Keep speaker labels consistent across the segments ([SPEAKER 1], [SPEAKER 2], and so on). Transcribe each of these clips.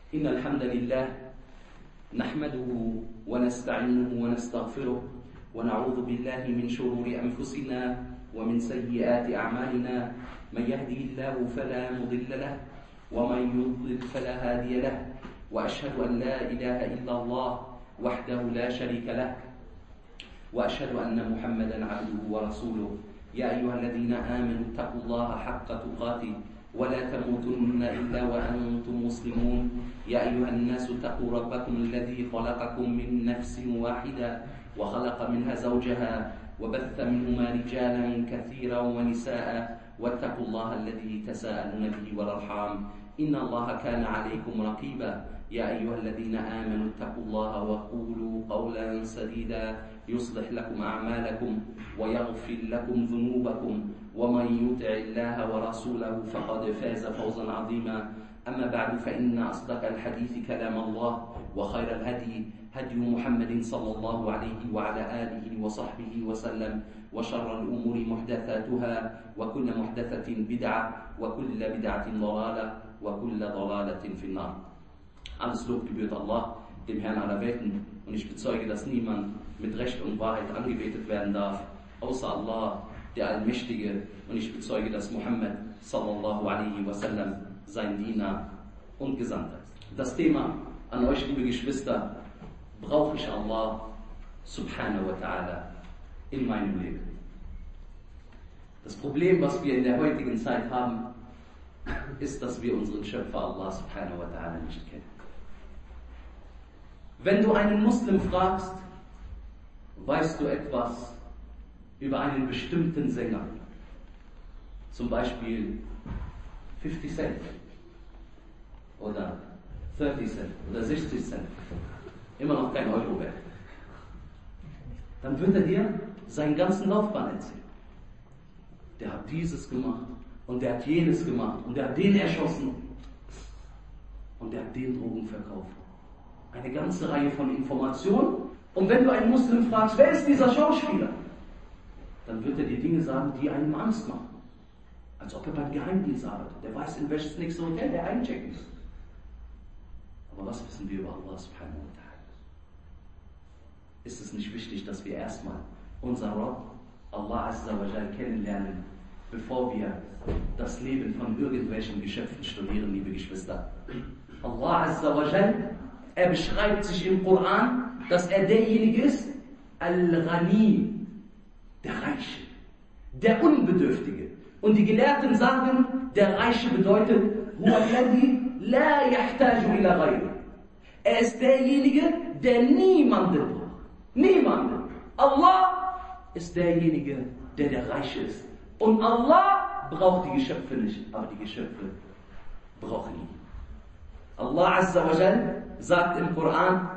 [SPEAKER 1] إن الحمد لله نحمده ونستعينه ونستغفره ونعوذ بالله من شرور أنفسنا ومن سيئات أعمالنا. من يهده الله فلا مضل له ومن يضلل فلا هادي له، وأشهد أن لا إله إلا الله وحده لا شريك له، وأشهد أن محمدا عبده ورسوله. يا أيها الذين آمنوا اتقوا الله حق تقاته ولا تموتن إلا وأنتم مسلمون. يا أيها الناس اتقوا ربكم الذي خلقكم من نفس واحدة وخلق منها زوجها وبث منهما رجالا كثيرا ونساء، واتقوا الله الذي تساءلون به والأرحام إن الله كان عليكم رقيبا. يا أيها الذين آمنوا اتقوا الله وقولوا قولا سديدا يصلح لكم أعمالكم ويغفر لكم ذنوبكم، ومن يطع الله ورسوله فقد فاز فوزا عظيما. أما بعد، فإن أصدق الحديث كلام الله، وخير الهدي هدي محمد صلى الله عليه وعلى آله وصحبه وسلم، وشر الأمور محدثاتها، وكل محدثة بدعة، وكل بدعة ضلالة، وكل ضلالة في النار. Alles Lob gebührt Allah, dem Herrn aller Welten, und ich bezeuge, dass niemand mit Recht und Wahrheit angebetet werden darf, außer Allah, der Allmächtige, und ich bezeuge, dass Muhammad sallallahu alaihi wasallam sein Diener und Gesandter ist. Das Thema an euch, liebe Geschwister: brauche ich Allah subhanahu wa ta'ala in meinem Leben? Das Problem, was wir in der heutigen Zeit haben, ist, dass wir unseren Schöpfer Allah subhanahu wa ta'ala nicht kennen. Wenn du einen Muslim fragst, weißt du etwas über einen bestimmten Sänger, zum Beispiel 50 Cent oder 30 Cent oder 60 Cent, immer noch kein Euro wert, dann wird er dir seinen ganzen Laufbahn erzählen. Der hat dieses gemacht und der hat jenes gemacht und der hat den erschossen und der hat den Drogen verkauft. Eine ganze Reihe von Informationen. Und wenn du einen Muslim fragst, wer ist dieser Schauspieler, dann wird er dir Dinge sagen, die einem Angst machen. Als ob er beim Geheimdienst arbeitet. Der weiß, in welches nächste Hotel der einchecken muss. Aber was wissen wir über Allah subhanahu wa ta'ala? Ist es nicht wichtig, dass wir erstmal unser Rabb, Allah azza wa jal, kennenlernen, bevor wir das Leben von irgendwelchen Geschöpfen studieren, liebe Geschwister? Allah azza wa jal, er beschreibt sich im Koran, dass er derjenige ist, Al-Ghani, der Reiche, der Unbedürftige. Und die Gelehrten sagen, der Reiche bedeutet, Huwa alladhi la yahtaju ila ghayri. Er ist derjenige, der niemanden braucht. Niemanden. Allah ist derjenige, der Reiche ist. Und Allah braucht die Geschöpfe nicht, aber die Geschöpfe brauchen ihn. Allah azza wa jal sagt im Koran: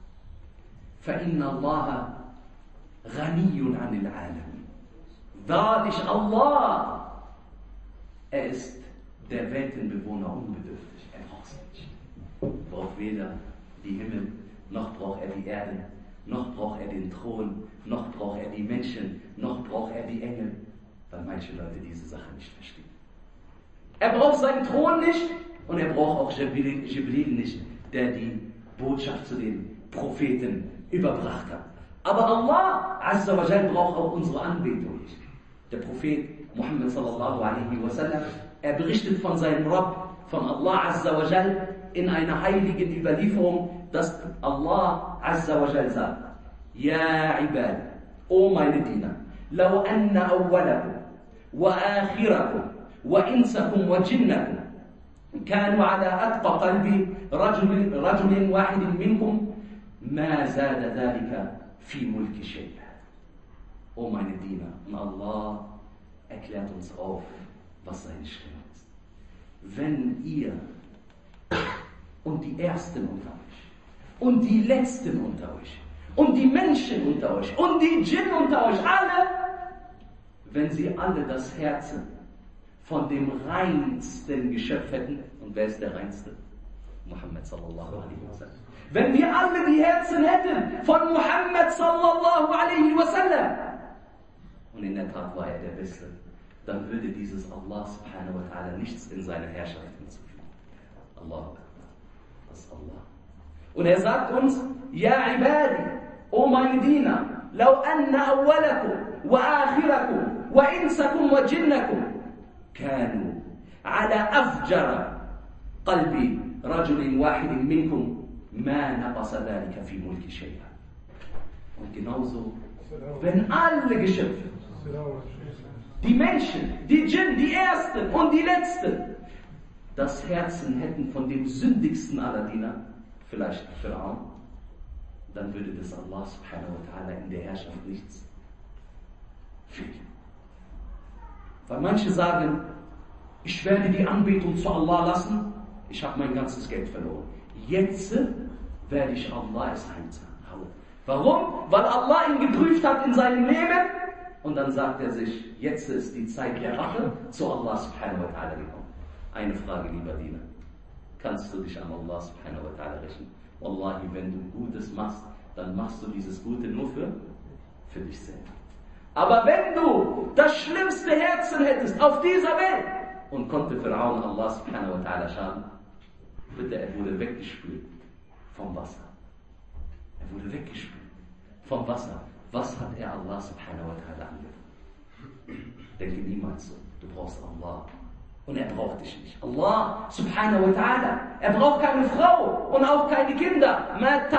[SPEAKER 1] فَإِنَّ اللَّهَ غَنِيٌّ عَنِ الْعَالَمِينَ. Wahrlich Allah, er ist der Weltenbewohner unbedürftig. Er braucht sie nicht. Er braucht weder die Himmel, noch braucht er die Erde, noch braucht er den Thron, noch braucht er die Menschen, noch braucht er die Engel, weil manche Leute diese Sache nicht verstehen. Er braucht seinen Thron nicht und er braucht auch Jibril nicht, der die Botschaft zu den Propheten überbracht hat. Aber Allah azza wa jal braucht auch unsere Anbetung nicht. Der Prophet Muhammad sallallahu alaihi wasallam, er berichtet von seinem Rabb, von Allah azza wa jal, in einer heiligen Überlieferung, dass Allah azza wa jal sagt: Ja ibad, o meine Diener, law anna awwalakum wa akhirakum wa insakum wa jinnakum كانوا على أتقى قلب رجل واحد منكم ما زاد ذلك في ملك شيئا. O meine Diener, und Allah erklärt uns auf, was seine Stimme ist. Wenn ihr und die Ersten unter euch und die Letzten unter euch und die Menschen unter euch und die Djinn unter euch, alle, wenn sie alle das Herz von dem reinsten Geschöpf hätten. Und wer ist der reinste? Muhammad sallallahu alaihi wasallam. Wenn wir alle die Herzen hätten von Muhammad sallallahu alaihi wasallam, und in der Tat war er der Beste, dann würde dieses Allah subhanahu wa ta'ala nichts in seine Herrschaft hinzufügen. Allahu Akbar. Was Und er sagt uns, Ja ibadi, o meine Diener, lau anna awwalakum wa akhirakum wa insakum wa jinnakum kanu ala afjara qalbi rajulin wahidin minkum ma naqasa dhalika fi mulki shay'a. Und genauso, wenn alle Geschöpfe, die Menschen, die Djinn, die Ersten und die Letzten, das Herzen hätten von dem sündigsten aller Diener, vielleicht Pharaon, dann würde das Allah subhanahu wa ta'ala in der Herrschaft nichts fehlen. Weil manche sagen, ich werde die Anbetung zu Allah lassen, ich habe mein ganzes Geld verloren. Jetzt werde ich Allah es heimzahlen. Warum? Weil Allah ihn geprüft hat in seinem Leben und dann sagt er sich, jetzt ist die Zeit der Rache zu Allah subhanahu wa ta'ala gekommen. Eine Frage, lieber Diener. Kannst du dich an Allah subhanahu wa ta'ala rechnen? Wallahi, wenn du Gutes machst, dann machst du dieses Gute nur für dich selber. Aber wenn du das schlimmste Herzen hättest auf dieser Welt und konnte Pharaon Allah subhanahu wa ta'ala schaden, bitte, er wurde weggespült vom Wasser. Er wurde weggespült vom Wasser. Was hat er Allah subhanahu wa ta'ala angetan? Denke niemals so. Du brauchst Allah. Und er braucht dich nicht. Allah subhanahu wa ta'ala, er braucht keine Frau und auch keine Kinder.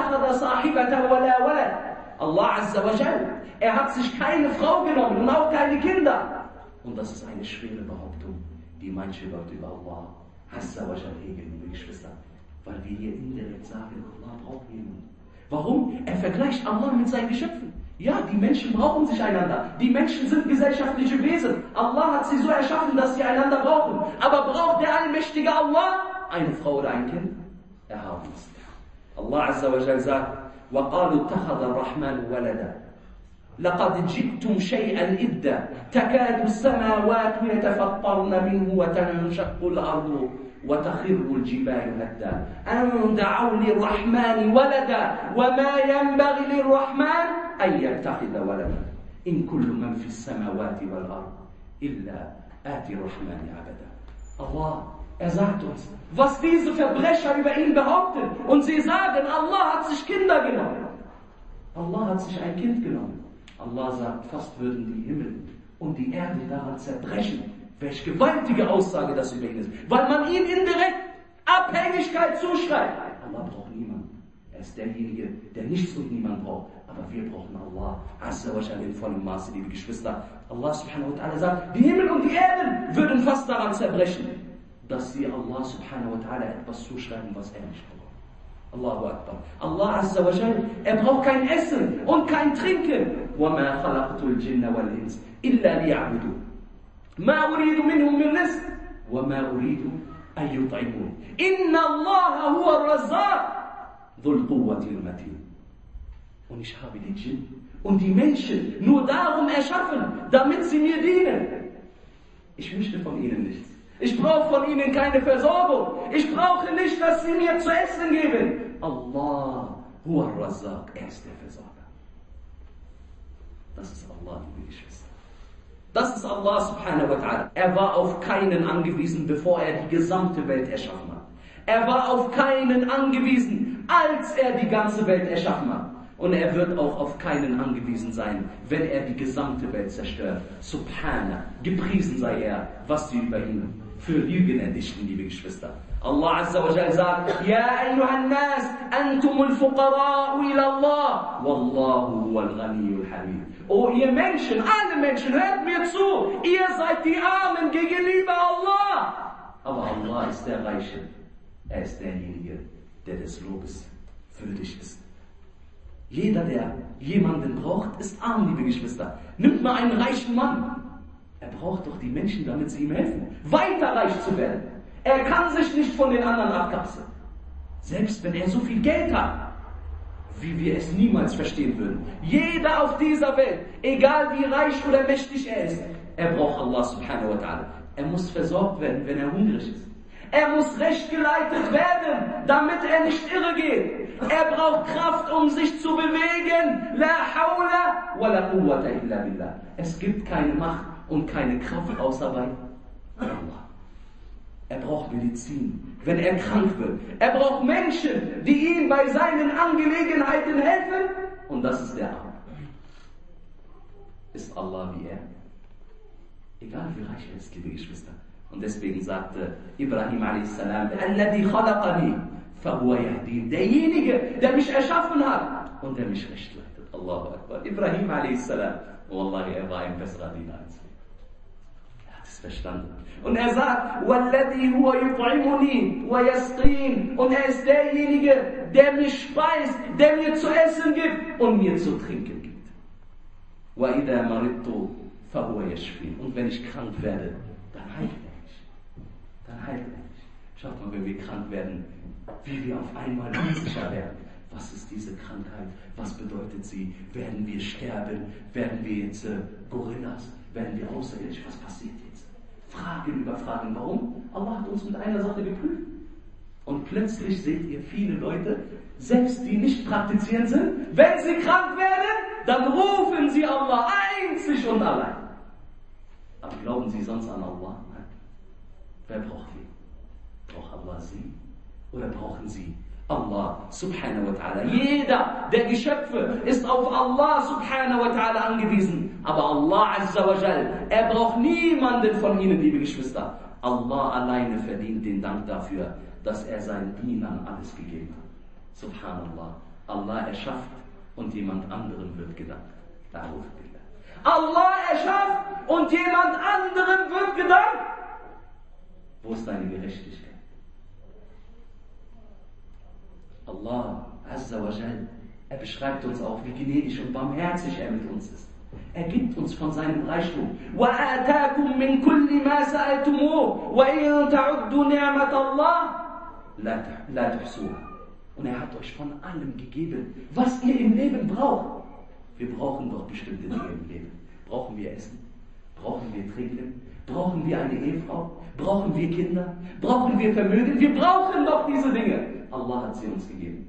[SPEAKER 1] Allah azza wa jal, er hat sich keine Frau genommen und auch keine Kinder. Und das ist eine schwere Behauptung, die manche Leute über Allah azza wa jal hegen, liebe Geschwister. Weil wir hier indirekt sagen, Allah braucht jemanden. Warum? Er vergleicht Allah mit seinen Geschöpfen. Ja, die Menschen brauchen sich einander. Die Menschen sind gesellschaftliche Wesen. Allah hat sie so erschaffen, dass sie einander brauchen. Aber braucht der allmächtige Allah eine Frau oder ein Kind? Er hat es. Allah azza wa jal sagt, وَقَالُوا اتَّخَذَ الرَّحْمَنُ وَلَدًا لَقَدْ جِئْتُمْ شَيْئًا إِدًّا تَكَادُ السَّمَاوَاتُ يَتَفَطَّرْنَ مِنْهُ وَتَنشَقُّ الْأَرْضُ وتخر الجبال هدا أن دعوا للرحمن ولدا وما ينبغي للرحمن أن يتخذ ولدا إن كل من في السماوات والأرض إلا آتي الرحمن عبدا. Allah, er sagt uns, was diese Verbrecher über ihn behaupten und sie sagen, Allah hat sich Kinder genommen. Allah hat sich ein Kind genommen. Allah sagt, fast würden die Himmel und die Erde daran zerbrechen. Welch gewaltige Aussage das über ihn ist. Weil man ihm indirekt Abhängigkeit zuschreibt. Allah braucht niemanden. Er ist derjenige, der nichts und niemand braucht. Aber wir brauchen Allah. Azza wa Jalla in vollem Maße, liebe Geschwister. Allah subhanahu wa ta'ala sagt, die Himmel und die Erden würden fast daran zerbrechen, dass sie Allah subhanahu wa ta'ala etwas zuschreiben, was er nicht braucht. Allahu Akbar. Allah Azza wa Jalla, er braucht kein Essen und kein Trinken. وَمَا خَلَقْتُ الْجِنَّ وَالْإِنسَ إِلَّا لِيَعْبُدُونَ ما أريد منهم من رزق وما أريد أن يطعمون إن الله هو الرزاق ذو القوة المتين. Und ich habe die Djinn und die Menschen nur darum erschaffen, damit sie mir dienen. Ich möchte von ihnen nichts. Ich brauche von ihnen keine Versorgung. Ich brauche nicht, dass sie mir zu essen geben. Allah huwa ar-Razzaq, er ist der Versorger. Das ist Allah, liebe Geschwister. Das ist Allah subhanahu wa ta'ala. Er war auf keinen angewiesen, bevor er die gesamte Welt erschaffen hat. Er war auf keinen angewiesen, als er die ganze Welt erschaffen hat. Und er wird auch auf keinen angewiesen sein, wenn er die gesamte Welt zerstört. Subhana, gepriesen sei er, was sie über ihn für Lügen erdichten, liebe Geschwister. Allah Azza wa Jalla sagt, Ja ayyuhan nas, antumul fuqara'u ila Allah, wallahu huwal ghaniyyul hamid. Oh ihr Menschen, alle Menschen, hört mir zu, ihr seid die Armen gegenüber Allah. Aber Allah ist der Reiche, er ist derjenige, der des Lobes würdig ist. Jeder, der jemanden braucht, ist arm, liebe Geschwister. Nimmt mal einen reichen Mann. Er braucht doch die Menschen, damit sie ihm helfen, weiter reich zu werden. Er kann sich nicht von den anderen abkapseln. Selbst wenn er so viel Geld hat, wie wir es niemals verstehen würden. Jeder auf dieser Welt, egal wie reich oder mächtig er ist, er braucht Allah subhanahu wa ta'ala. Er muss versorgt werden, wenn er hungrig ist. Er muss recht geleitet werden, damit er nicht irre geht. Er braucht Kraft, um sich zu bewegen. La hawla wa la quwwata illa billah. Es gibt keine Macht und keine Kraft außer bei Allah. Er braucht Medizin, wenn er krank wird. Er braucht Menschen, die ihm bei seinen Angelegenheiten helfen. Und das ist der Arme. Ist Allah wie er? Egal wie reich er ist, liebe Geschwister. Und deswegen sagte Ibrahim a.s. Alladhi khalaqani fahuwa yahdin. Derjenige, der mich erschaffen hat und der mich recht leitet. Allahu Akbar. Ibrahim a.s. Wallahi, er war ein besserer Diener als wir. Er hat es verstanden. Und er sagt, Walladhi huwa yut'imuni wa yasqin. Und er ist derjenige, der mich speist, der mir zu essen gibt und mir zu trinken gibt. Wa idha maridtu fahuwa yashfin. Und wenn ich krank werde, dann heilt er mich. Dann heilt er mich. Schaut mal, wenn wir krank werden, wie wir auf einmal unsicher werden. Was ist diese Krankheit? Was bedeutet sie? Werden wir sterben? Werden wir jetzt Gorillas? Werden wir außerirdisch? Was passiert jetzt? Fragen über Fragen. Warum? Allah hat uns mit einer Sache geprüft. Und plötzlich seht ihr viele Leute, selbst die nicht praktizierend sind, wenn sie krank werden, dann rufen sie Allah einzig und allein. Aber glauben sie sonst an Allah? Nein. Wer braucht die? Braucht Allah sie? Oder brauchen sie Allah subhanahu wa ta'ala? Jeder der Geschöpfe ist auf Allah subhanahu wa ta'ala angewiesen. Aber Allah azza wa jal, er braucht niemanden von ihnen, liebe Geschwister. Allah alleine verdient den Dank dafür, dass er seinen Dienern alles gegeben hat. Subhanallah. Allah erschafft und jemand anderem wird gedankt. Allah erschafft und jemand anderem wird gedankt. Wo ist deine Gerechtigkeit? Allah Azza wa Jal, er beschreibt uns auch, wie gnädig und barmherzig er mit uns ist. Er gibt uns von seinem Reichtum. وَآتَاكُم مِّن كُلِّ مَا سَأَلْتُمُوهُ وَإِن تَعُدُّوا نِعْمَةَ اللَّهِ لَا تُحْصُوهَا. Und er hat euch von allem gegeben, was ihr im Leben braucht. Wir brauchen doch bestimmte Dinge im Leben. Brauchen wir Essen? Brauchen wir Trinken? Brauchen wir eine Ehefrau? Brauchen wir Kinder? Brauchen wir Vermögen? Wir brauchen doch diese Dinge. Allah hat sie uns gegeben.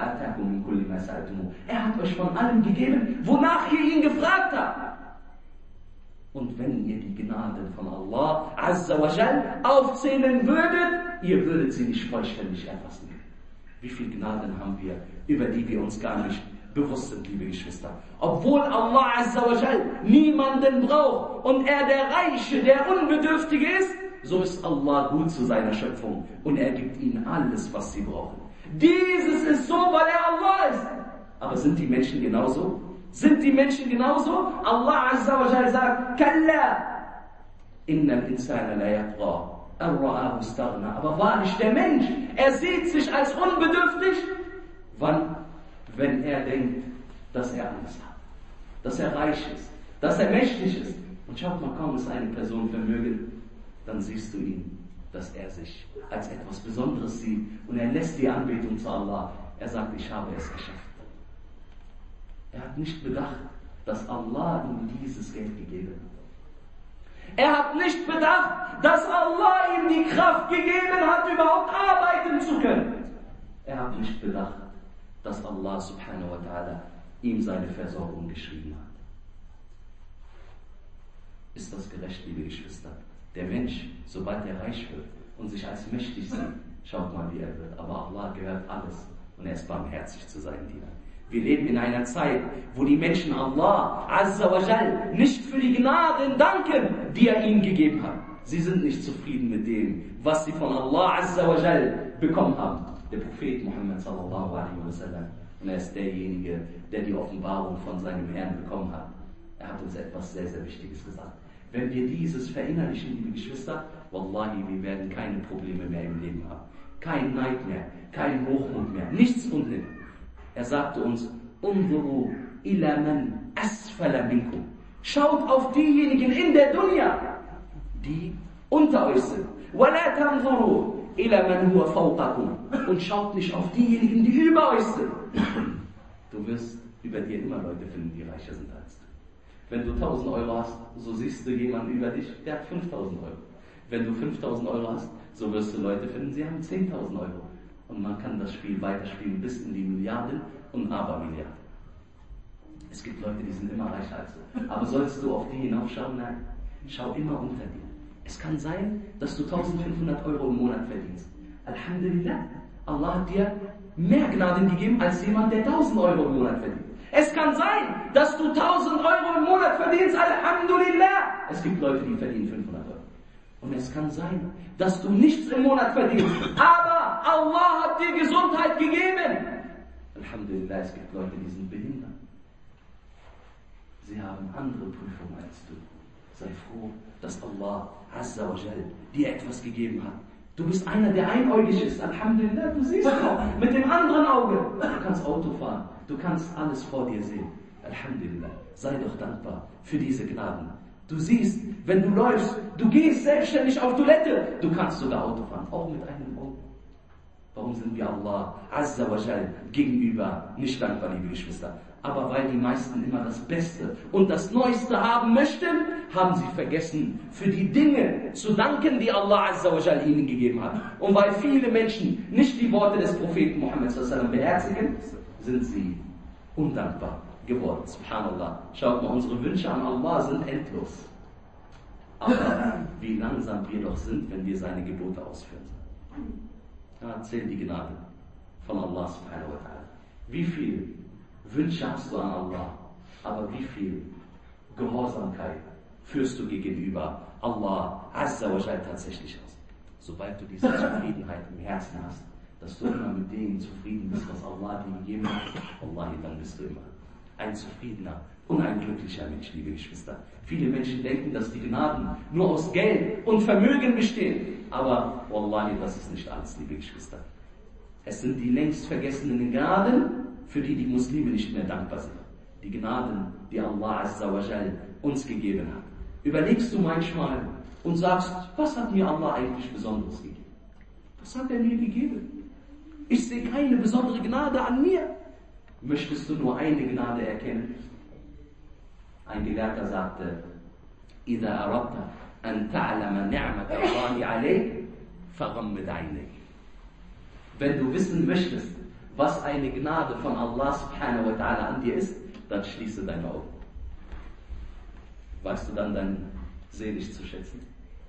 [SPEAKER 1] Er hat euch von allem gegeben, wonach ihr ihn gefragt habt. Und wenn ihr die Gnaden von Allah Azza wa Jal aufzählen würdet, ihr würdet sie nicht vollständig erfassen. Wie viele Gnaden haben wir, über die wir uns gar nicht bewusst sind, liebe Geschwister. Obwohl Allah Azza wa Jal niemanden braucht und er der Reiche, der Unbedürftige ist, so ist Allah gut zu seiner Schöpfung und er gibt ihnen alles, was sie brauchen. Dieses ist so, weil er Allah ist. Aber sind die Menschen genauso? Sind die Menschen genauso? Allah Azza wa Jal sagt, Kalla, innal insana la yatgha, ar-ra'ahu istaghna. Aber wahrlich, der Mensch, er sieht sich als unbedürftig. Wann? Wenn er denkt, dass er alles hat. Dass er reich ist. Dass er mächtig ist. Und schaut mal, kaum ist eine Person vermögend, dann siehst du ihn, dass er sich als etwas Besonderes sieht und er lässt die Anbetung zu Allah. Er sagt, ich habe es geschafft. Er hat nicht bedacht, dass Allah ihm dieses Geld gegeben hat. Er hat nicht bedacht, dass Allah ihm die Kraft gegeben hat, überhaupt arbeiten zu können. Er hat nicht bedacht, dass Allah subhanahu wa ta'ala ihm seine Versorgung geschrieben hat. Ist das gerecht, liebe Geschwister? Der Mensch, sobald er reich wird und sich als mächtig sieht, schaut mal, wie er wird. Aber Allah gehört alles und er ist barmherzig zu seinen Dienern. Wir leben in einer Zeit, wo die Menschen Allah Azza wa Jal nicht für die Gnaden danken, die er ihnen gegeben hat. Sie sind nicht zufrieden mit dem, was sie von Allah Azza wa Jal bekommen haben. Der Prophet Muhammad sallallahu alaihi wa sallam. Und er ist derjenige, der die Offenbarung von seinem Herrn bekommen hat. Er hat uns etwas sehr, sehr Wichtiges gesagt. Wenn wir dieses verinnerlichen, liebe Geschwister, wallahi, wir werden keine Probleme mehr im Leben haben. Kein Neid mehr, kein Hochmut mehr, nichts und nichts. Er sagte uns, Unzuru ila man asfala minkum. Schaut auf diejenigen in der Dunya, die unter euch sind. Wala tanzuru ila man huwa fawqakum. Und schaut nicht auf diejenigen, die über euch sind. Du wirst über dir immer Leute finden, die reicher sind als du. Wenn du 1000 Euro hast, so siehst du jemanden über dich, der hat 5000 Euro. Wenn du 5000 Euro hast, so wirst du Leute finden, sie haben 10.000 Euro. Und man kann das Spiel weiterspielen bis in die Milliarden und Abermilliarden. Es gibt Leute, die sind immer reicher als du. Aber sollst du auf die hinaufschauen? Nein. Schau immer unter dir. Es kann sein, dass du 1500 Euro im Monat verdienst. Alhamdulillah, Allah hat dir mehr Gnaden gegeben als jemand, der 1000 Euro im Monat verdient. Es kann sein, dass du 1000 Euro im Monat verdienst. Alhamdulillah. Es gibt Leute, die verdienen 500 Euro. Und es kann sein, dass du nichts im Monat verdienst. Aber Allah hat dir Gesundheit gegeben. Alhamdulillah, es gibt Leute, die sind behindert. Sie haben andere Prüfungen als du. Sei froh, dass Allah Azza wa Jal dir etwas gegeben hat. Du bist einer, der einäugig ist. Alhamdulillah, du siehst auch mit dem anderen Auge. Du kannst Auto fahren. Du kannst alles vor dir sehen. Alhamdulillah. Sei doch dankbar für diese Gnaden. Du siehst, wenn du läufst, du gehst selbstständig auf Toilette. Du kannst sogar Auto fahren, auch mit einem Auge. Warum sind wir Allah Azza wa Jal gegenüber nicht dankbar, liebe Geschwister? Aber weil die meisten immer das Beste und das Neueste haben möchten, haben sie vergessen, für die Dinge zu danken, die Allah Azza wa Jal ihnen gegeben hat. Und weil viele Menschen nicht die Worte des Propheten Muhammad sallallahu alaihi wasallam beherzigen, sind sie undankbar geworden. Subhanallah. Schaut mal, unsere Wünsche an Allah sind endlos. Aber wie langsam wir doch sind, wenn wir seine Gebote ausführen. Ja, zähl die Gnade von Allah subhanahu wa ta'ala. Wie viel Wünsche hast du an Allah, aber wie viel Gehorsamkeit führst du gegenüber Allah Azza wa Jal tatsächlich aus? Sobald du diese Zufriedenheit im Herzen hast, dass du immer mit dem zufrieden bist, was Allah dir gegeben hat, Wallahi, dann bist du immer ein zufriedener und ein glücklicher Mensch, liebe Geschwister. Viele Menschen denken, dass die Gnaden nur aus Geld und Vermögen bestehen. Aber Wallahi, das ist nicht alles, liebe Geschwister. Es sind die längst vergessenen Gnaden, für die die Muslime nicht mehr dankbar sind. Die Gnaden, die Allah Azza wa Jal uns gegeben hat. Überlegst du manchmal und sagst, was hat mir Allah eigentlich Besonderes gegeben? Was hat er mir gegeben? Ich sehe keine besondere Gnade an mir. Möchtest du nur eine Gnade erkennen? Ein Gelehrter sagte, إِذَا أَرَدْتَ أَن تَعْلَمَ نِعْمَةَ اللَّهِ عَلَيْكَ فَغَمِّضْ عَيْنَيْكَ. Wenn du wissen möchtest, was eine Gnade von Allah subhanahu wa ta'ala an dir ist, dann schließe deine Augen. Weißt du dann dein Selig zu schätzen?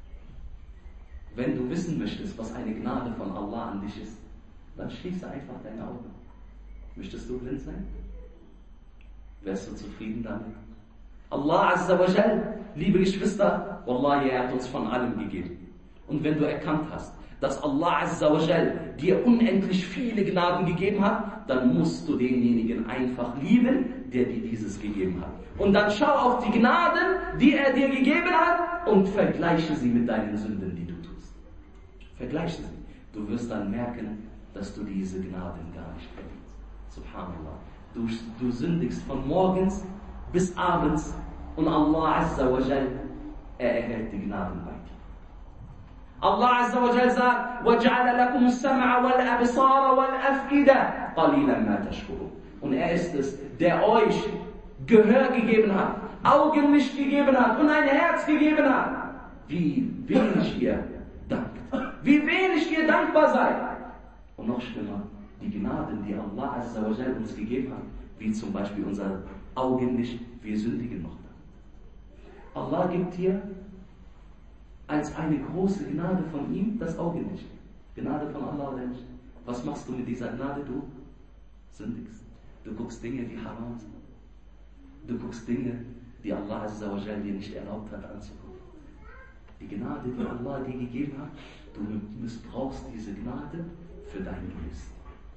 [SPEAKER 1] Wenn du wissen möchtest, was eine Gnade von Allah an dich ist, dann schließe einfach deine Augen. Möchtest du blind sein? Wärst du zufrieden damit? Allah Azza wa Jal, liebe Geschwister, Wallahi, er hat uns von allem gegeben. Und wenn du erkannt hast, dass Allah Azza wa Jal dir unendlich viele Gnaden gegeben hat, dann musst du denjenigen einfach lieben, der dir dieses gegeben hat. Und dann schau auf die Gnaden, die er dir gegeben hat, und vergleiche sie mit deinen Sünden, die du tust. Vergleiche sie. Du wirst dann merken, dass du diese Gnaden gar nicht verdienst. Subhanallah. Du sündigst von morgens bis abends und Allah Azza wa Jal, er erhält die Gnaden bei dir. Allah Azza wa Jal sagt, وَجَعَلَ لَكُمُ السَّمْعَ وَالْأَبْصَارَ وَالْأَفْئِدَةَ قَلِيلًا مَا تَشْكُرُونَ. Und er ist es, der euch Gehör gegeben hat, Augenlicht gegeben hat und ein Herz gegeben hat. Wie wenig ihr dankt. Wie wenig ihr dankbar seid. Und noch schlimmer, die Gnaden, die Allah Azza wa Jal uns gegeben hat, wie zum Beispiel unser Augenlicht, wir sündigen noch damit. Allah gibt dir als eine große Gnade von ihm das Augenlicht. Gnade von Allah oder nicht? Was machst du mit dieser Gnade? Du sündigst. Du guckst Dinge, die haram sind. Du guckst Dinge, die Allah Azza wa Jal dir nicht erlaubt hat anzugucken. Die Gnade, die Allah dir gegeben hat, du missbrauchst diese Gnade für dein Gelüst.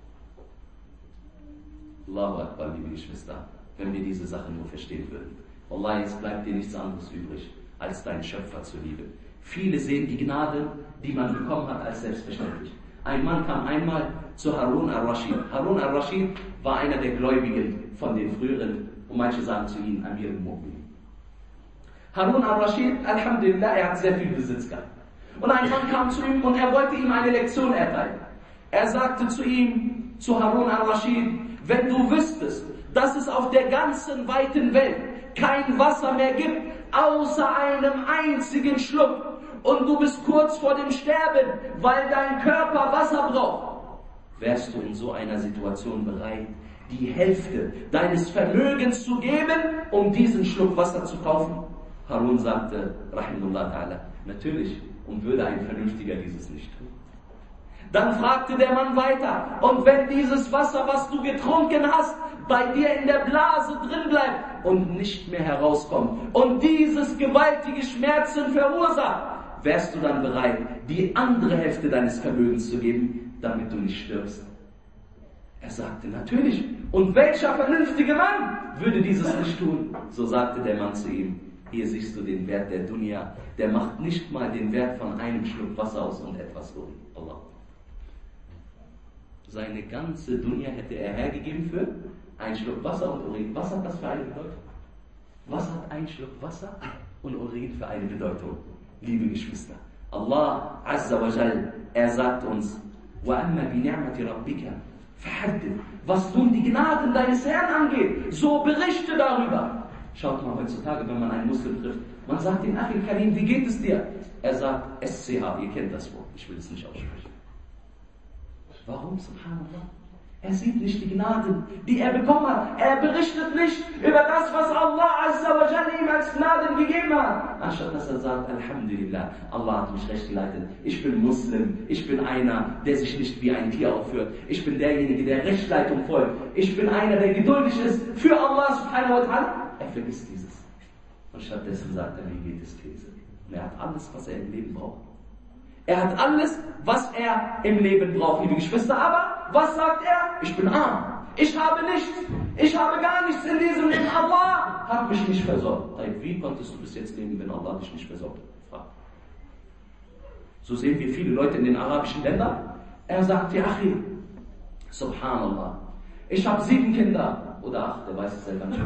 [SPEAKER 1] Allahu Akbar, liebe Geschwister, wenn wir diese Sache nur verstehen würden. Wallahi, es bleibt dir nichts anderes übrig, als deinen Schöpfer zu lieben. Viele sehen die Gnade, die man bekommen hat, als selbstverständlich. Ein Mann kam einmal zu Harun al-Rashid. Harun al-Rashid war einer der Gläubigen von den früheren, und manche sagen zu ihnen Amir al-Mu'minin. Harun al-Rashid, Alhamdulillah, er hat sehr viel Besitz gehabt. Und ein Mann kam zu ihm und er wollte ihm eine Lektion erteilen. Er sagte zu ihm, zu Harun al-Rashid, wenn du wüsstest, dass es auf der ganzen weiten Welt kein Wasser mehr gibt, außer einem einzigen Schluck, und du bist kurz vor dem Sterben, weil dein Körper Wasser braucht, wärst du in so einer Situation bereit, die Hälfte deines Vermögens zu geben, um diesen Schluck Wasser zu kaufen? Harun sagte, Rahimullah ta'ala, natürlich, und würde ein Vernünftiger dieses nicht tun. Dann fragte der Mann weiter, und wenn dieses Wasser, was du getrunken hast, bei dir in der Blase drin bleibt und nicht mehr herauskommt und dieses gewaltige Schmerzen verursacht, wärst du dann bereit, die andere Hälfte deines Vermögens zu geben, damit du nicht stirbst? Er sagte, natürlich. Und welcher vernünftige Mann würde dieses nicht tun? So sagte der Mann zu ihm, hier siehst du den Wert der Dunya, der macht nicht mal den Wert von einem Schluck Wasser aus und etwas Urin. Allah. Seine ganze Dunya hätte er hergegeben für einen Schluck Wasser und Urin. Was hat das für eine Bedeutung? Was hat ein Schluck Wasser und Urin für eine Bedeutung? Liebe Geschwister, Allah Azza wa Jal, er sagt uns, وَأَمَّا بِنِعْمَةِ رَبِّكَ فَحَدِّثْ. Was nun die Gnaden deines Herrn angeht, so berichte darüber. Schaut mal heutzutage, wenn man einen Muslim trifft, man sagt ihm, Achim Karim, wie geht es dir? Er sagt, SCH, ihr kennt das Wort, ich will es nicht aussprechen. Warum, subhanallah? Er sieht nicht die Gnaden, die er bekommen hat. Er berichtet nicht über das, was Allah Azza wa Jalla ihm als Gnaden gegeben hat. Anstatt dass er sagt, Alhamdulillah, Allah hat mich recht geleitet. Ich bin Muslim. Ich bin einer, der sich nicht wie ein Tier aufführt. Ich bin derjenige, der Rechtleitung folgt. Ich bin einer, der geduldig ist für Allah subhanahu wa ta'ala. Er vergisst dieses. Und stattdessen sagt er, wie geht es These? Und er hat alles, was er im Leben braucht. Er hat alles, was er im Leben braucht, liebe Geschwister. Aber was sagt er? Ich bin arm. Ich habe nichts. Ich habe gar nichts in diesem Leben. Allah hat mich nicht versorgt. Wie konntest du bis jetzt leben, wenn Allah dich nicht versorgt hat? So sehen wir viele Leute in den arabischen Ländern. Er sagt, ja, Achi, subhanallah, ich habe 7 Kinder. Oder 8, der weiß es selber nicht.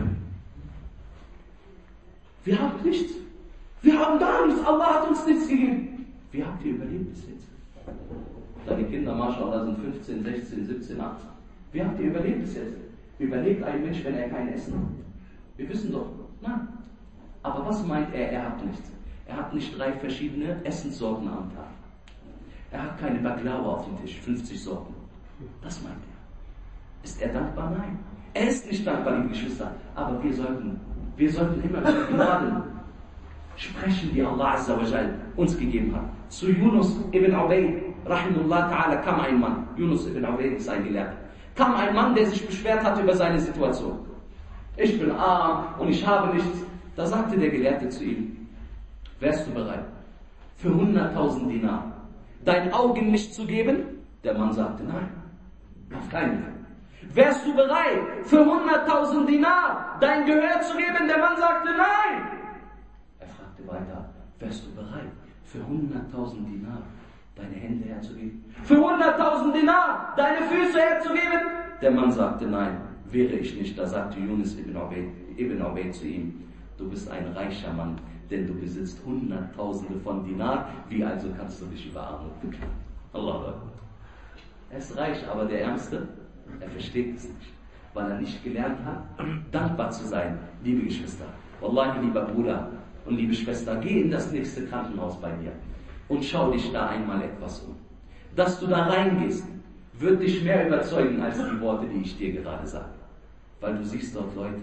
[SPEAKER 1] Wir haben nichts. Wir haben gar nichts. Allah hat uns nichts gegeben. Wie habt ihr überlebt bis jetzt? Deine Kinder, Mashallah, sind 15, 16, 17, 18. Wie habt ihr überlebt bis jetzt? Überlebt ein Mensch, wenn er kein Essen hat? Wir wissen doch, nein. Aber was meint er? Er hat nichts. Er hat nicht 3 verschiedene Essenssorten am Tag. Er hat keine Baklava auf dem Tisch, 50 Sorten. Das meint er. Ist er dankbar? Nein. Er ist nicht dankbar, liebe Geschwister. Aber wir sollten immer mit Gnaden sprechen, die Allah Azza wa Jal uns gegeben hat. Zu Yunus ibn Ubayd, Rahimullah ta'ala, kam ein Mann. Yunus ibn Ubayd ist ein Gelehrter. Kam ein Mann, der sich beschwert hat über seine Situation. Ich bin arm und ich habe nichts. Da sagte der Gelehrte zu ihm, wärst du bereit, für 100.000 Dinar dein Augenlicht zu geben? Der Mann sagte, nein, auf keinen Fall. Wärst du bereit, für 100.000 Dinar dein Gehör zu geben? Der Mann sagte, nein. Er fragte weiter, wärst du bereit, für 100.000 Dinar deine Hände herzugeben? Für 100.000 Dinar deine Füße herzugeben? Der Mann sagte, nein, wäre ich nicht. Da sagte Yunus ibn Ubayd zu ihm, du bist ein reicher Mann, denn du besitzt Hunderttausende von Dinar, wie also kannst du dich über Armut beklagen? Allah. Er ist reich, aber der Ärmste, er versteht es nicht, weil er nicht gelernt hat, dankbar zu sein. Liebe Geschwister, Wallahi, lieber Bruder und liebe Schwester, geh in das nächste Krankenhaus bei mir und schau dich da einmal etwas um. Dass du da reingehst, wird dich mehr überzeugen als die Worte, die ich dir gerade sage. Weil du siehst dort Leute,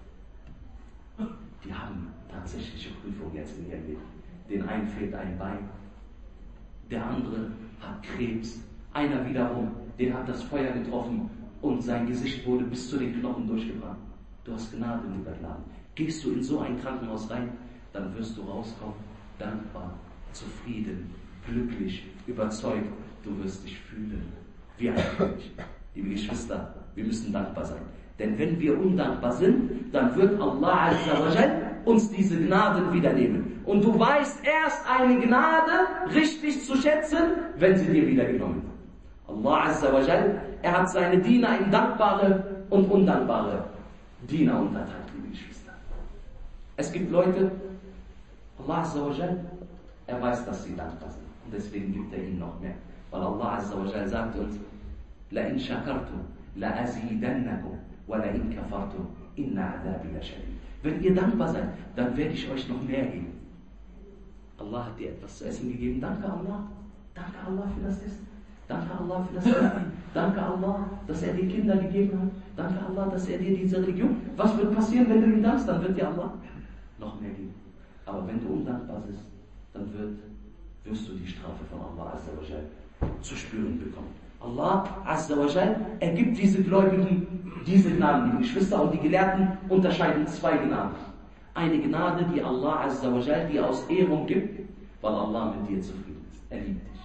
[SPEAKER 1] die haben tatsächliche Prüfungen jetzt in ihrem Leben. Den einen fehlt ein Bein, der andere hat Krebs, einer wiederum, den hat das Feuer getroffen und sein Gesicht wurde bis zu den Knochen durchgebrannt. Du hast Gnade überladen. Gehst du in so ein Krankenhaus rein, dann wirst du rauskommen, dankbar, zufrieden, glücklich, überzeugt. Du wirst dich fühlen wie ein König. Liebe Geschwister, wir müssen dankbar sein. Denn wenn wir undankbar sind, dann wird Allah Azza wa Jal uns diese Gnaden wieder nehmen. Und du weißt erst eine Gnade richtig zu schätzen, wenn sie dir wieder genommen wird. Allah Azza wa Jal, er hat seine Diener in dankbare und undankbare Diener unterteilt, liebe Geschwister. Es gibt Leute, Allah Azza wa Jal, er weiß, dass sie dankbar sind. Und deswegen gibt er ihnen noch mehr. Weil Allah Azza wa Jal sagt uns, لَإِنْ شَكَرْتُمْ لَأَزِيدَنَّكُمْ وَلَإِنْ كَفَرْتُمْ إِنَّ عَذَابِي لَشَدِيدٌ. Wenn ihr dankbar seid, dann werde ich euch noch mehr geben. Allah hat dir etwas zu essen gegeben. Danke Allah. Danke Allah für das Essen. Danke Allah für das Essen. Danke Allah, dass er dir Kinder gegeben hat. Danke Allah, dass er dir diese Religion. Was wird passieren, wenn du ihm dankst? Dann wird dir Allah noch mehr geben. Aber wenn du undankbar bist, dann wirst du die Strafe von Allah Azza wa Jal zu spüren bekommen. Allah Azza wa Jal, er gibt diese Gläubigen diese Gnaden. Die Geschwister und die Gelehrten unterscheiden zwei Gnaden. Eine Gnade, die Allah Azza wa Jal dir aus Ehrung gibt, weil Allah mit dir zufrieden ist. Er liebt dich.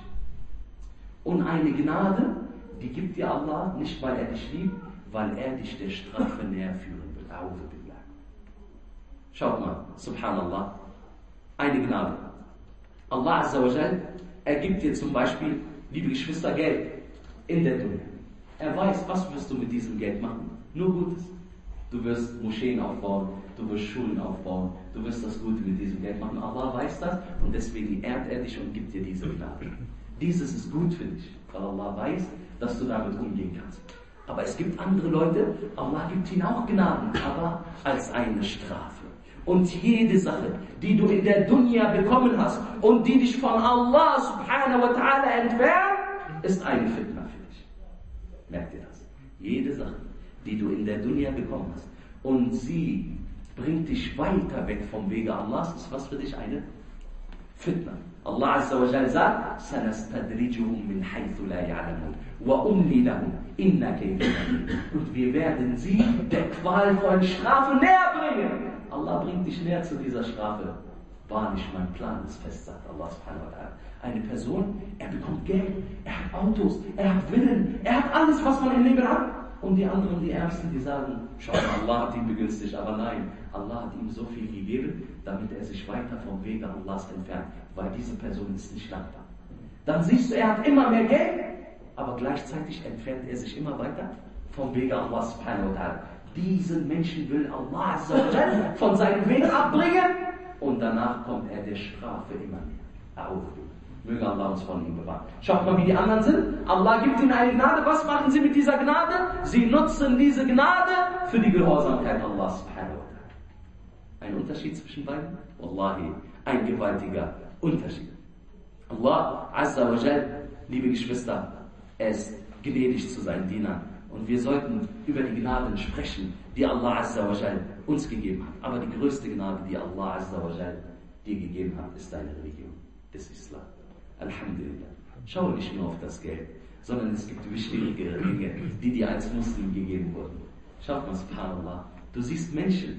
[SPEAKER 1] Und eine Gnade, die gibt dir Allah nicht, weil er dich liebt, weil er dich der Strafe näher führen will. A'udhu billah. Schaut mal, subhanallah, eine Gnade. Allah Azza wa Jal, er gibt dir zum Beispiel, liebe Geschwister, Geld in der Dunya. Er weiß, was wirst du mit diesem Geld machen? Nur Gutes. Du wirst Moscheen aufbauen, du wirst Schulen aufbauen, du wirst das Gute mit diesem Geld machen. Allah weiß das und deswegen ehrt er dich und gibt dir diese Gnade. Dieses ist gut für dich, weil Allah weiß, dass du damit umgehen kannst. Aber es gibt andere Leute, Allah gibt ihnen auch Gnaden, aber als eine Strafe. Und jede Sache, die du in der Dunya bekommen hast und die dich von Allah subhanahu wa ta'ala entfernt, ist eine Fitna für dich. Merkt ihr das? Jede Sache, die du in der Dunya bekommen hast und sie bringt dich weiter weg vom Wege Allahs, ist was für dich? Eine Fitna. Allah Azza wa Jalla sagt, سَنَسْتَدْرِجُهُمْ مِنْ حَيْثُ لَا يَعْلَمُونَ وَأُمْلِي لَهُمْ إِنَّ كَيْدِي مَتِينٌ. Und wir werden sie der qualvollen Strafe näher bringen. Allah bringt dich näher zu dieser Strafe. Wahrlich, mein Plan ist fest, sagt Allah subhanahu wa ta'ala. Eine Person, er bekommt Geld, er hat Autos, er hat Villen, er hat alles, was man im Leben hat. Und die anderen, die Ärmsten, die sagen, schau mal, Allah hat ihn begünstigt. Aber nein, Allah hat ihm so viel gegeben, damit er sich weiter vom Wege Allahs entfernt. Weil diese Person ist nicht dankbar. Dann siehst du, er hat immer mehr Geld, aber gleichzeitig entfernt er sich immer weiter vom Wege Allah subhanahu wa ta'ala. Diesen Menschen will Allah von seinem Weg abbringen und danach kommt er der Strafe immer näher. Möge Allah uns von ihm bewahren. Schaut mal, wie die anderen sind. Allah gibt ihnen eine Gnade. Was machen sie mit dieser Gnade? Sie nutzen diese Gnade für die Gehorsamkeit Allah subhanahu wa ta'ala. Ein Unterschied zwischen beiden? Wallahi, ein gewaltiger Unterschied. Allah Azza wa Jal, liebe Geschwister, er ist gnädig zu seinen Dienern. Und wir sollten über die Gnaden sprechen, die Allah Azza wa Jal uns gegeben hat. Aber die größte Gnade, die Allah Azza wa Jal dir gegeben hat, ist deine Religion, des Islam. Alhamdulillah. Schau nicht nur auf das Geld, sondern es gibt wichtigere Dinge, die dir als Muslim gegeben wurden. Schaut mal, subhanallah. Du siehst Menschen.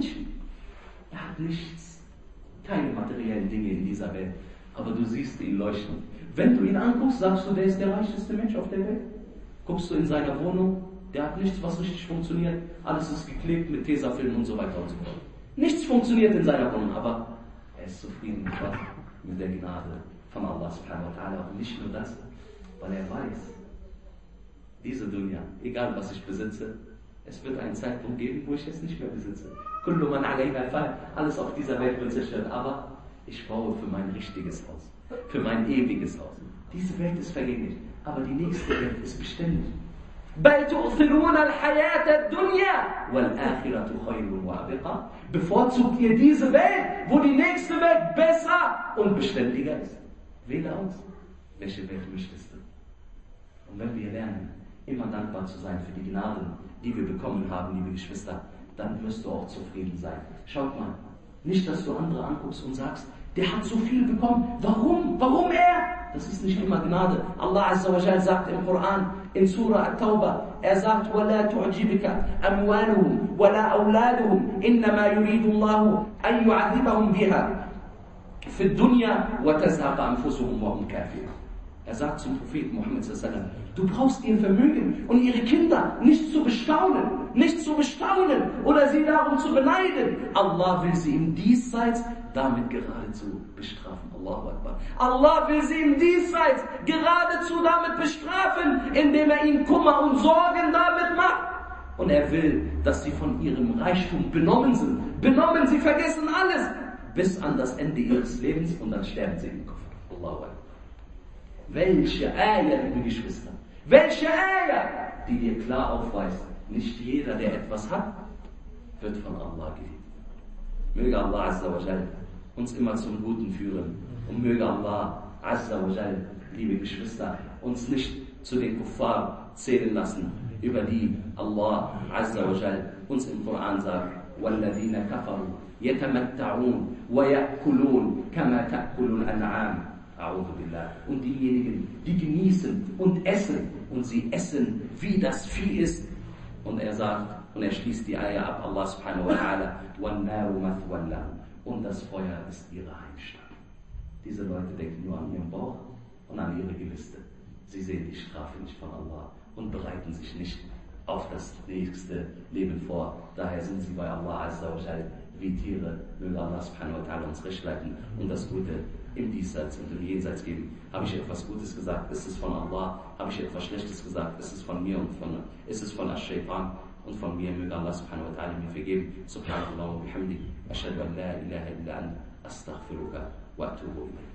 [SPEAKER 1] Er hat nichts, keine materiellen Dinge in dieser Welt, aber du siehst ihn leuchten. Wenn du ihn anguckst, sagst du, der ist der reichste Mensch auf der Welt. Guckst du in seiner Wohnung, der hat nichts, was richtig funktioniert. Alles ist geklebt mit Tesafilm und so weiter und so fort. Nichts funktioniert in seiner Wohnung, aber er ist zufrieden mit der Gnade von Allah subhanahu wa ta'ala. Und nicht nur das, weil er weiß, diese Dunya, egal was ich besitze, es wird einen Zeitpunkt geben, wo ich es nicht mehr besitze. Kullu man alayha fan, alles auf dieser Welt wird zerstört, aber ich baue für mein richtiges Haus, für mein ewiges Haus. Diese Welt ist vergänglich, aber die nächste Welt ist beständig. بَلْ تُؤْثِرُونَ الْحَيَاةَ الدُّنْيَا وَالْآخِرَةُ خَيْرٌ وَأَبْقَى. Bevorzugt ihr diese Welt, wo die nächste Welt besser und beständiger ist? Wähle aus, welche Welt möchtest du? Und wenn wir lernen, immer dankbar zu sein für die Gnaden, die wir bekommen haben, liebe Geschwister, dann wirst du auch zufrieden sein. Schaut mal, nicht, dass du andere anguckst und sagst, der hat so viel bekommen, warum? Warum er? Das ist nicht immer Gnade. Allah Azza wa Jal sagt im Koran, in Surah At-Tawbah, er sagt, وَلَا تُعْجِبِكَ أَمْوَالُهُمْ وَلَا أَوْلَادُهُمْ إِنَّمَا يُرِيدُ اللَّهُ أَنْ يُعَذِّبَهُمْ بِهَا فِي الدُّنْيَا وَتَزْهَقَ أَنفُسُهُمْ وَهُمْ كَافِرُونَ. Er sagt zum Propheten Muhammad sallallahu alaihi wasallam, du brauchst ihr Vermögen und ihre Kinder nicht zu bestaunen oder sie darum zu beneiden. Allah will sie im Diesseits damit geradezu bestrafen. Allahu Akbar. Allah will sie im Diesseits geradezu damit bestrafen, indem er ihnen Kummer und Sorgen damit macht. Und er will, dass sie von ihrem Reichtum benommen sind. Sie vergessen alles bis an das Ende ihres Lebens und dann sterben sie im Kufr. Allahu Akbar. Welche Ayah, liebe Geschwister, welche Ayah, die dir klar aufweist, nicht jeder, der etwas hat, wird von Allah geliebt. Möge Allah Azza wa Jal uns immer zum Guten führen und möge Allah Azza wa Jal, liebe Geschwister, uns nicht zu den Kuffar zählen lassen, über die Allah Azza wa Jal uns im Koran sagt, وَالَّذِينَ كَفَرُوا يَتَمَتَّعُونَ وَيَأْكُلُونَ كَمَا تَأْكُلُ الْأَنْعَامُ. Und diejenigen, die genießen und essen, und sie essen, wie das Vieh ist. Und er sagt, und er schließt die Eier ab, Allah subhanahu wa ta'ala, وَالنَّارُ مَثْوًى لَهُمْ. Und das Feuer ist ihre Heimstatt. Diese Leute denken nur an ihren Bauch und an ihre Gelüste. Sie sehen die Strafe nicht von Allah und bereiten sich nicht auf das nächste Leben vor. Daher sind sie bei Allah Azza wa Jal wie Tiere. Möge Allah subhanahu wa ta'ala uns recht leiten und das Gute im Diesseits und im Jenseits geben. Habe ich etwas Gutes gesagt, ist es von Allah. Habe ich etwas Schlechtes gesagt, ist es von mir und ist es von Ash-Shaytan und von mir. Möge Allah subhanahu wa ta'ala mir vergeben. Subhanallah wa bihamdi. Ashhadu an la ilaha illa anta astaghfiruka wa atubu ilayk.